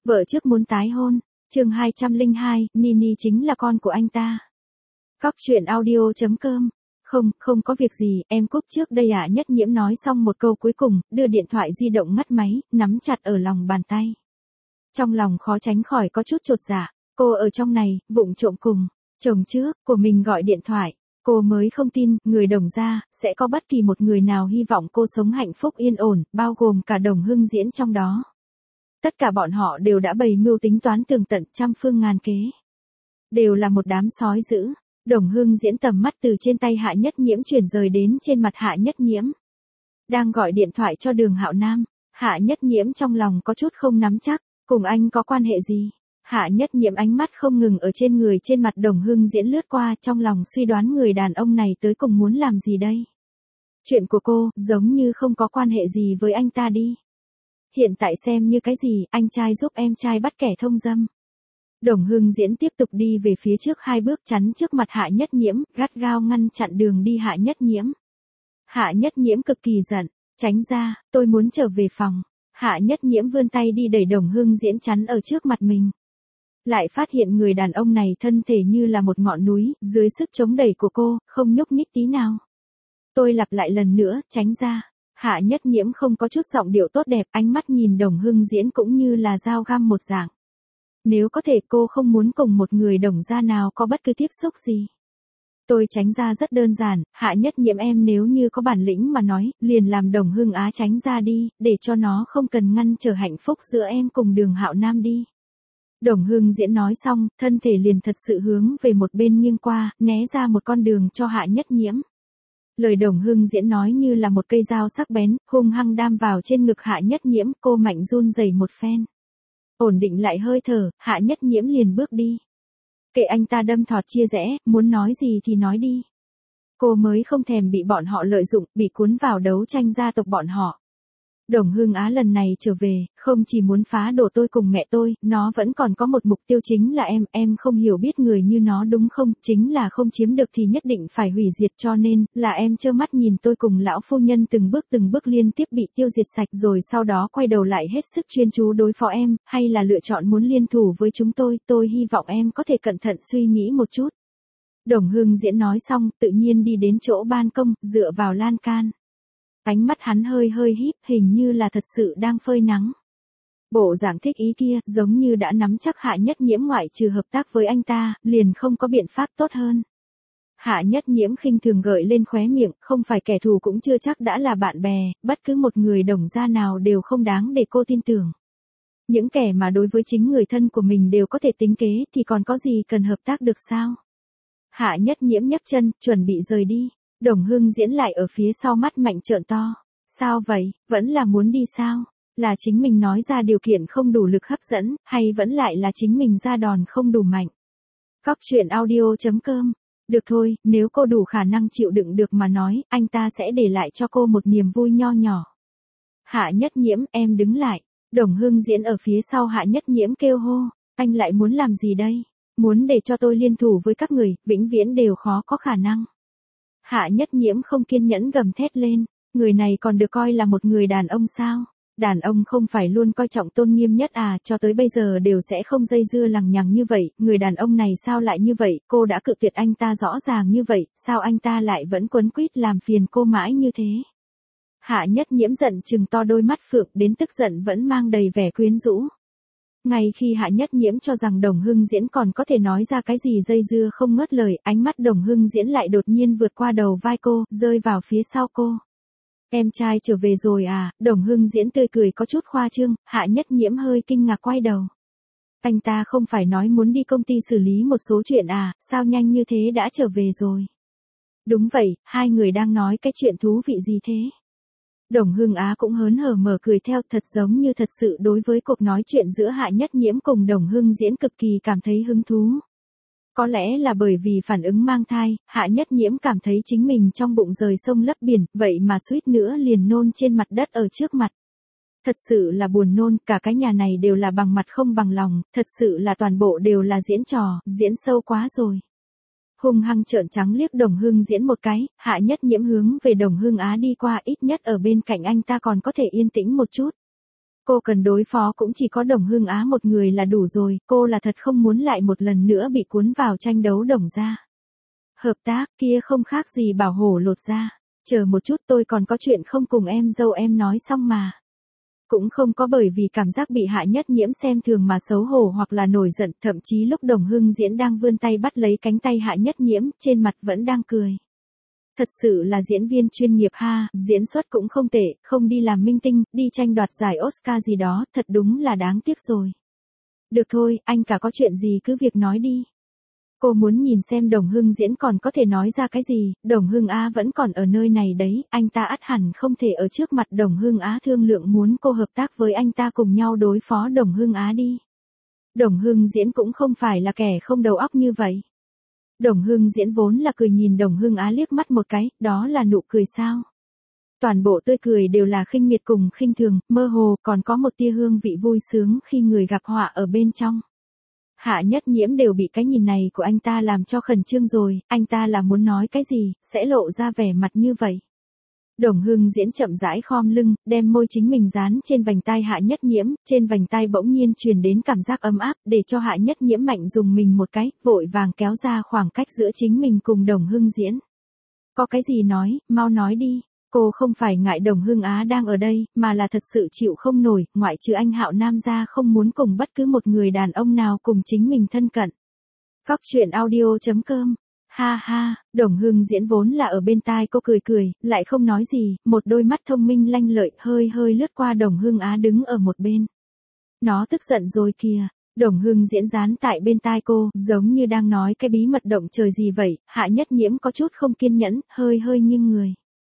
Vợ trước muốn tái hôn. Chương 202, Nini chính là con của anh ta. Cóc truyện audio.com. Không có việc gì, em cúp trước đây ạ. Nhất Nhiễm nói xong một câu cuối cùng, đưa điện thoại di động ngắt máy, nắm chặt ở lòng bàn tay. Trong lòng khó tránh khỏi có chút chột dạ. Cô ở trong này, vụng trộm cùng chồng trước của mình gọi điện thoại. Cô mới không tin, người Đồng gia, sẽ có bất kỳ một người nào hy vọng cô sống hạnh phúc yên ổn, bao gồm cả Đồng Hưng Diễn trong đó. Tất cả bọn họ đều đã bày mưu tính toán tường tận, trăm phương ngàn kế. Đều là một đám sói dữ. Đồng Hưng Diễn tầm mắt từ trên tay Hạ Nhất Nhiễm chuyển rời đến trên mặt Hạ Nhất Nhiễm. Đang gọi điện thoại cho Đường Hạo Nam. Hạ Nhất Nhiễm trong lòng có chút không nắm chắc, cùng anh có quan hệ gì? Hạ Nhất Nhiễm ánh mắt không ngừng ở trên người trên mặt Đồng Hưng Diễn lướt qua, trong lòng suy đoán người đàn ông này tới cùng muốn làm gì đây? Chuyện của cô, giống như không có quan hệ gì với anh ta đi. Hiện tại xem như cái gì, anh trai giúp em trai bắt kẻ thông dâm. Đồng Hưng Diễn tiếp tục đi về phía trước 2 bước, chắn trước mặt Hạ Nhất Nhiễm, gắt gao ngăn chặn đường đi Hạ Nhất Nhiễm. Hạ Nhất Nhiễm cực kỳ giận, tránh ra, tôi muốn trở về phòng. Hạ Nhất Nhiễm vươn tay đi đẩy Đồng Hưng Diễn chắn ở trước mặt mình. Lại phát hiện người đàn ông này thân thể như là một ngọn núi, dưới sức chống đẩy của cô, không nhúc nhích tí nào. Tôi lặp lại lần nữa, tránh ra. Hạ Nhất Nhiễm không có chút giọng điệu tốt đẹp, ánh mắt nhìn Đồng Hưng Diễn cũng như là dao găm một dạng. Nếu có thể cô không muốn cùng một người Đồng gia nào có bất cứ tiếp xúc gì. Tôi tránh ra rất đơn giản, Hạ Nhất Nhiễm em nếu như có bản lĩnh mà nói, liền làm Đồng Hưng Á tránh ra đi, để cho nó không cần ngăn trở hạnh phúc giữa em cùng Đường Hạo Nam đi. Đồng Hưng Diễn nói xong, thân thể liền thật sự hướng về một bên nghiêng qua, né ra một con đường cho Hạ Nhất Nhiễm. Lời Đồng Hưng Diễn nói như là một cây dao sắc bén, hung hăng đam vào trên ngực Hạ Nhất Nhiễm, cô mạnh run rẩy một phen. Ổn định lại hơi thở, Hạ Nhất Nhiễm liền bước đi. Kệ anh ta đâm thọt chia rẽ, muốn nói gì thì nói đi. Cô mới không thèm bị bọn họ lợi dụng, bị cuốn vào đấu tranh gia tộc bọn họ. Đồng Hưng Á lần này trở về, không chỉ muốn phá đổ tôi cùng mẹ tôi, nó vẫn còn có một mục tiêu chính là em không hiểu biết người như nó đúng không, chính là không chiếm được thì nhất định phải hủy diệt, cho nên, là em trơ mắt nhìn tôi cùng lão phu nhân từng bước liên tiếp bị tiêu diệt sạch rồi sau đó quay đầu lại hết sức chuyên chú đối phó em, hay là lựa chọn muốn liên thủ với chúng tôi hy vọng em có thể cẩn thận suy nghĩ một chút. Đồng Hưng Diễn nói xong, tự nhiên đi đến chỗ ban công, dựa vào lan can. Ánh mắt hắn hơi híp, hình như là thật sự đang phơi nắng. Bộ dạng thích ý kia, giống như đã nắm chắc Hạ Nhất Nhiễm ngoại trừ hợp tác với anh ta, liền không có biện pháp tốt hơn. Hạ Nhất Nhiễm khinh thường gợi lên khóe miệng, không phải kẻ thù cũng chưa chắc đã là bạn bè, bất cứ một người Đồng gia nào đều không đáng để cô tin tưởng. Những kẻ mà đối với chính người thân của mình đều có thể tính kế thì còn có gì cần hợp tác được sao? Hạ Nhất Nhiễm nhấc chân, chuẩn bị rời đi. Đồng Hưng Diễn lại ở phía sau mắt mạnh trợn to. Sao vậy, vẫn là muốn đi sao? Là chính mình nói ra điều kiện không đủ lực hấp dẫn, hay vẫn lại là chính mình ra đòn không đủ mạnh? Cóc truyện audio.com. Được thôi, nếu cô đủ khả năng chịu đựng được mà nói, anh ta sẽ để lại cho cô một niềm vui nho nhỏ. Hạ Nhất Nhiễm, em đứng lại. Đồng Hưng Diễn ở phía sau Hạ Nhất Nhiễm kêu hô. Anh lại muốn làm gì đây? Muốn để cho tôi liên thủ với các người, vĩnh viễn đều khó có khả năng. Hạ Nhất Nhiễm không kiên nhẫn gầm thét lên, người này còn được coi là một người đàn ông sao? Đàn ông không phải luôn coi trọng tôn nghiêm nhất à, cho tới bây giờ đều sẽ không dây dưa lằng nhằng như vậy, người đàn ông này sao lại như vậy, cô đã cự tuyệt anh ta rõ ràng như vậy, sao anh ta lại vẫn quấn quýt làm phiền cô mãi như thế? Hạ Nhất Nhiễm giận trừng to đôi mắt phượng, đến tức giận vẫn mang đầy vẻ quyến rũ. Ngay khi Hạ Nhất Nhiễm cho rằng Đồng Hưng Diễn còn có thể nói ra cái gì dây dưa không ngớt lời, ánh mắt Đồng Hưng Diễn lại đột nhiên vượt qua đầu vai cô, rơi vào phía sau cô. Em trai trở về rồi à? Đồng Hưng Diễn tươi cười có chút khoa trương, Hạ Nhất Nhiễm hơi kinh ngạc quay đầu. Anh ta không phải nói muốn đi công ty xử lý một số chuyện à, sao nhanh như thế đã trở về rồi? Đúng vậy, hai người đang nói cái chuyện thú vị gì thế? Đồng Hưng Á cũng hớn hở mở cười theo, thật giống như thật sự đối với cuộc nói chuyện giữa Hạ Nhất Nhiễm cùng Đồng Hưng Diễn cực kỳ cảm thấy hứng thú. Có lẽ là bởi vì phản ứng mang thai, Hạ Nhất Nhiễm cảm thấy chính mình trong bụng rời sông lấp biển, vậy mà suýt nữa liền nôn trên mặt đất ở trước mặt. Thật sự là buồn nôn, cả cái nhà này đều là bằng mặt không bằng lòng, thật sự là toàn bộ đều là diễn trò, diễn sâu quá rồi. Hung hăng trợn trắng liếc Đồng Hưng Diễn một cái, Hạ Nhất Nhiễm hướng về Đồng Hưng Á đi qua, ít nhất ở bên cạnh anh ta còn có thể yên tĩnh một chút. Cô cần đối phó cũng chỉ có Đồng Hưng Á một người là đủ rồi, cô là thật không muốn lại một lần nữa bị cuốn vào tranh đấu Đồng gia. Hợp tác kia không khác gì bảo hổ lột da. Chờ một chút, tôi còn có chuyện không cùng em dâu em nói xong mà. Cũng không có bởi vì cảm giác bị Hạ Nhất Nhiễm xem thường mà xấu hổ hoặc là nổi giận, thậm chí lúc Đồng Hưng Diễn đang vươn tay bắt lấy cánh tay Hạ Nhất Nhiễm, trên mặt vẫn đang cười. Thật sự là diễn viên chuyên nghiệp ha, diễn xuất cũng không tệ, không đi làm minh tinh, đi tranh đoạt giải Oscar gì đó, thật đúng là đáng tiếc rồi. Được thôi, anh cả có chuyện gì cứ việc nói đi. Cô muốn nhìn xem Đồng Hưng Diễn còn có thể nói ra cái gì, Đồng Hưng Á vẫn còn ở nơi này đấy, anh ta ắt hẳn không thể ở trước mặt Đồng Hưng Á thương lượng muốn cô hợp tác với anh ta cùng nhau đối phó Đồng Hưng Á đi. Đồng Hưng Diễn cũng không phải là kẻ không đầu óc như vậy. Đồng Hưng Diễn vốn là cười nhìn Đồng Hưng Á liếc mắt một cái, đó là nụ cười sao? Toàn bộ tươi cười đều là khinh miệt cùng khinh thường, mơ hồ còn có một tia hương vị vui sướng khi người gặp họa ở bên trong. Hạ Nhất Nhiễm đều bị cái nhìn này của anh ta làm cho khẩn trương rồi, anh ta là muốn nói cái gì, sẽ lộ ra vẻ mặt như vậy. Đồng Hưng Diễn chậm rãi khom lưng, đem môi chính mình dán trên vành tai Hạ Nhất Nhiễm, trên vành tai bỗng nhiên truyền đến cảm giác ấm áp, để cho Hạ Nhất Nhiễm mạnh dùng mình một cái, vội vàng kéo ra khoảng cách giữa chính mình cùng Đồng Hưng Diễn. Có cái gì nói, mau nói đi. Cô không phải ngại Đồng Hưng Á đang ở đây, mà là thật sự chịu không nổi, ngoại trừ anh Hạo Nam ra không muốn cùng bất cứ một người đàn ông nào cùng chính mình thân cận. Cóc truyện audio.com. Ha ha, Đồng Hưng Diễn vốn là ở bên tai cô cười cười, lại không nói gì, một đôi mắt thông minh lanh lợi hơi hơi lướt qua Đồng Hưng Á đứng ở một bên. Nó tức giận rồi kìa. Đồng Hưng Diễn dán tại bên tai cô, giống như đang nói cái bí mật động trời gì vậy, Hạ Nhất Nhiễm có chút không kiên nhẫn, hơi hơi nghiêng người.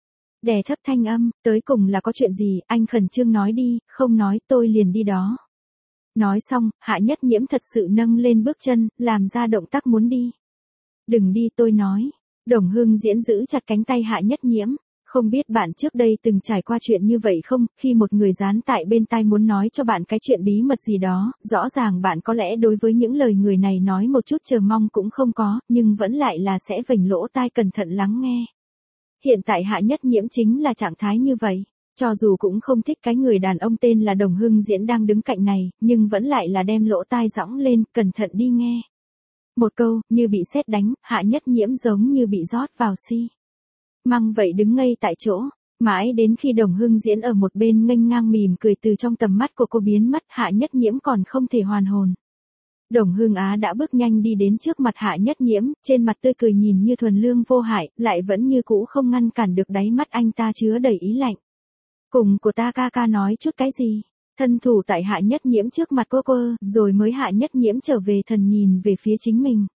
Đè thấp thanh âm, tới cùng là có chuyện gì, anh khẩn trương nói đi, không nói tôi liền đi đó. Nói xong, Hạ Nhất Nhiễm thật sự nâng lên bước chân, làm ra động tác muốn đi. Đừng đi tôi nói. Đồng Hưng Diễn giữ chặt cánh tay Hạ Nhất Nhiễm. Không biết bạn trước đây từng trải qua chuyện như vậy không, khi một người dán tại bên tai muốn nói cho bạn cái chuyện bí mật gì đó, rõ ràng bạn có lẽ đối với những lời người này nói một chút chờ mong cũng không có, nhưng vẫn lại là sẽ vểnh lỗ tai cẩn thận lắng nghe. Hiện tại Hạ Nhất Nhiễm chính là trạng thái như vậy. Cho dù cũng không thích cái người đàn ông tên là Đồng Hưng Diễn đang đứng cạnh này, nhưng vẫn lại là đem lỗ tai giõng lên, cẩn thận đi nghe. Một câu, như bị sét đánh, Hạ Nhất Nhiễm giống như bị rót vào xi măng vậy đứng ngây tại chỗ. Mãi đến khi Đồng Hưng Diễn ở một bên nghênh ngang mỉm cười từ trong tầm mắt của cô biến mất, Hạ Nhất Nhiễm còn không thể hoàn hồn. Đồng Hưng Á đã bước nhanh đi đến trước mặt Hạ Nhất Nhiễm, trên mặt tươi cười nhìn như thuần lương vô hại, lại vẫn như cũ không ngăn cản được đáy mắt anh ta chứa đầy ý lạnh. Cùng của ta ca ca nói chút cái gì? Thân thủ tại Hạ Nhất Nhiễm trước mặt cô, rồi mới Hạ Nhất Nhiễm trở về thần nhìn về phía chính mình.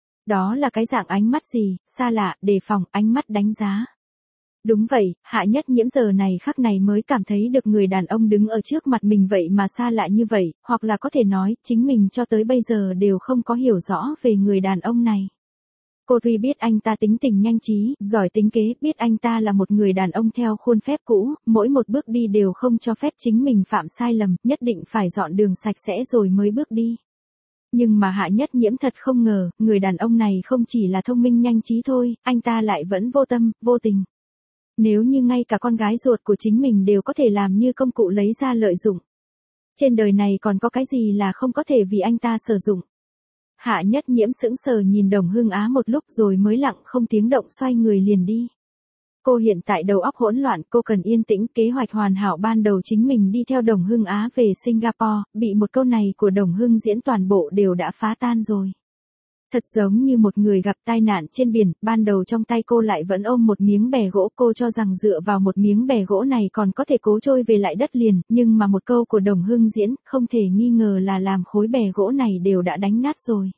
Đó là cái dạng ánh mắt gì, xa lạ, đề phòng, ánh mắt đánh giá. Đúng vậy, Hạ Nhất Nhiễm giờ này khắc này mới cảm thấy được người đàn ông đứng ở trước mặt mình vậy mà xa lạ như vậy, hoặc là có thể nói, chính mình cho tới bây giờ đều không có hiểu rõ về người đàn ông này. Cô tuy biết anh ta tính tình nhanh trí, giỏi tính kế, biết anh ta là một người đàn ông theo khuôn phép cũ, mỗi một bước đi đều không cho phép chính mình phạm sai lầm, nhất định phải dọn đường sạch sẽ rồi mới bước đi. Nhưng mà Hạ Nhất Nhiễm thật không ngờ, người đàn ông này không chỉ là thông minh nhanh trí thôi, anh ta lại vẫn vô tâm, vô tình. Nếu như ngay cả con gái ruột của chính mình đều có thể làm như công cụ lấy ra lợi dụng. Trên đời này còn có cái gì là không có thể vì anh ta sử dụng. Hạ Nhất Nhiễm sững sờ nhìn Đồng Hưng Á một lúc rồi mới lặng không tiếng động xoay người liền đi. Cô hiện tại đầu óc hỗn loạn, cô cần yên tĩnh, kế hoạch hoàn hảo ban đầu chính mình đi theo Đồng Hưng Á về Singapore, bị một câu này của Đồng Hưng Diễn toàn bộ đều đã phá tan rồi. Thật giống như một người gặp tai nạn trên biển, ban đầu trong tay cô lại vẫn ôm một miếng bè gỗ, cô cho rằng dựa vào một miếng bè gỗ này còn có thể cố trôi về lại đất liền, nhưng mà một câu của Đồng Hưng Diễn, không thể nghi ngờ là làm khối bè gỗ này đều đã đánh nát rồi.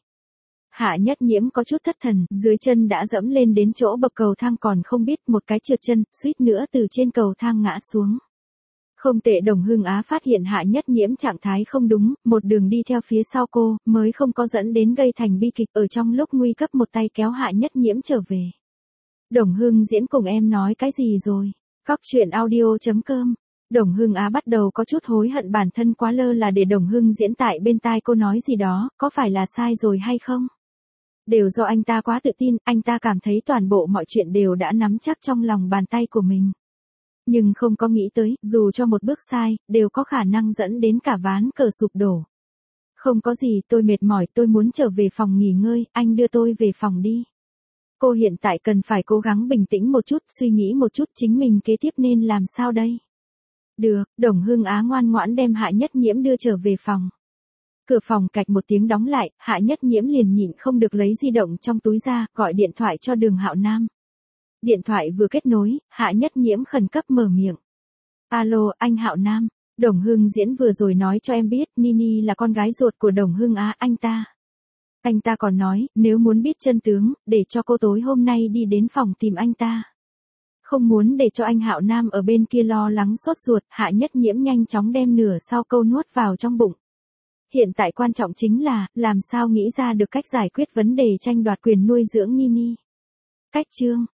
Hạ Nhất Nhiễm có chút thất thần, dưới chân đã dẫm lên đến chỗ bậc cầu thang còn không biết một cái trượt chân, suýt nữa từ trên cầu thang ngã xuống. Không tệ, Đồng Hưng Á phát hiện Hạ Nhất Nhiễm trạng thái không đúng, một đường đi theo phía sau cô, mới không có dẫn đến gây thành bi kịch ở trong lúc nguy cấp một tay kéo Hạ Nhất Nhiễm trở về. Đồng Hưng Diễn cùng em nói cái gì rồi? Cóc truyện audio.com. Đồng Hưng Á bắt đầu có chút hối hận bản thân quá lơ là để Đồng Hưng Diễn tại bên tai cô nói gì đó, có phải là sai rồi hay không? Đều do anh ta quá tự tin, anh ta cảm thấy toàn bộ mọi chuyện đều đã nắm chắc trong lòng bàn tay của mình. Nhưng không có nghĩ tới, dù cho một bước sai, đều có khả năng dẫn đến cả ván cờ sụp đổ. Không có gì, tôi mệt mỏi, tôi muốn trở về phòng nghỉ ngơi, anh đưa tôi về phòng đi. Cô hiện tại cần phải cố gắng bình tĩnh một chút, suy nghĩ một chút chính mình kế tiếp nên làm sao đây. Được, Đồng Hưng Á ngoan ngoãn đem Hạ Nhất Nhiễm đưa trở về phòng. Cửa phòng cạch một tiếng đóng lại, Hạ Nhất Nhiễm liền nhịn không được lấy di động trong túi ra, gọi điện thoại cho Đường Hạo Nam. Điện thoại vừa kết nối, Hạ Nhất Nhiễm khẩn cấp mở miệng. Alo, anh Hạo Nam, Đồng Hưng Diễn vừa rồi nói cho em biết, Nini là con gái ruột của Đồng Hưng Á anh ta. Anh ta còn nói, nếu muốn biết chân tướng, để cho cô tối hôm nay đi đến phòng tìm anh ta. Không muốn để cho anh Hạo Nam ở bên kia lo lắng sốt ruột, Hạ Nhất Nhiễm nhanh chóng đem nửa sau câu nuốt vào trong bụng. Hiện tại quan trọng chính là, làm sao nghĩ ra được cách giải quyết vấn đề tranh đoạt quyền nuôi dưỡng Nini. Cách chương